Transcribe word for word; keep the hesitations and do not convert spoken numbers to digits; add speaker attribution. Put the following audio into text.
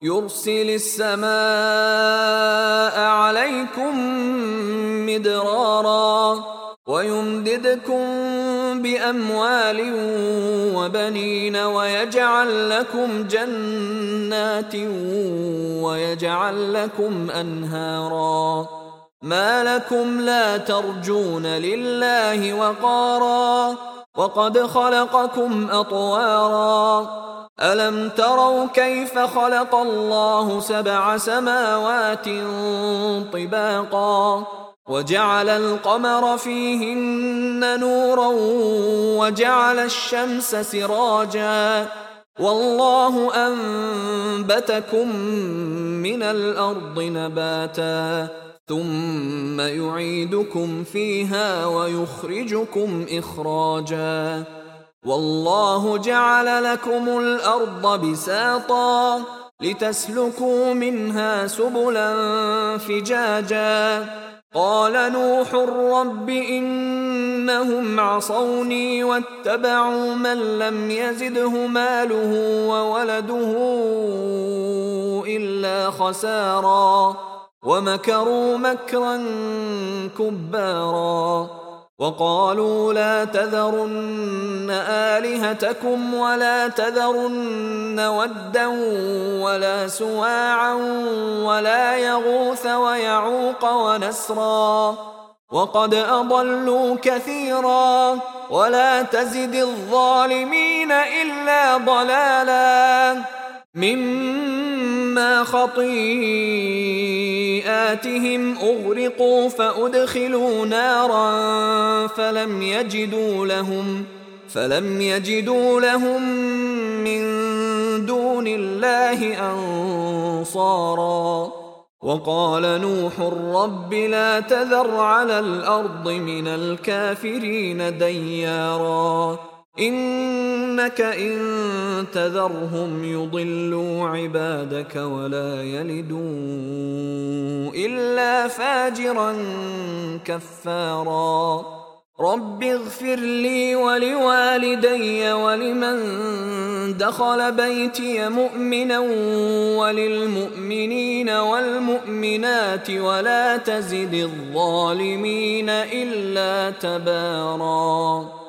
Speaker 1: يرسل السماء عليكم مدرارا ويمددكم بأموال وبنين ويجعل لكم جنات ويجعل لكم أنهارا ما لكم لا ترجون لله وقارا وقد خلقكم أطوارا ألم تروا كيف خلق الله سبع سماوات طباقا وجعل القمر فيهن نورا وجعل الشمس سراجا والله أنبتكم من الأرض نباتا ثم يعيدكم فيها ويخرجكم إخراجا والله جعل لكم الأرض بساطا لتسلكوا منها سبلا فجاجا قال نوح رب إنهم عصوني واتبعوا من لم يزده ماله وولده إلا خسارا ومكروا مكرا كبارا وقالوا لا تذرن آلهتكم ولا تذرن ودا ولا سواعا ولا يغوث ويعوق ونسرا وقد أضلوا كثيرا ولا تزد الظالمين إلا ضلالا مما خطيئاتهم أغرقوا فأدخلوا نارا فلم يجدوا لهم فلم يجدوا لهم من دون الله أنصارا وقال نوح رب لا تذر على الأرض من الكافرين ديارا إنك إن تذرهم يضلوا عبادك ولا يلدوا إلا فاجرا كفارا رب اغفر لي ولوالدي ولمن دخل بيتي مؤمنا وللمؤمنين والمؤمنات ولا تزد الظالمين إلا تباراً.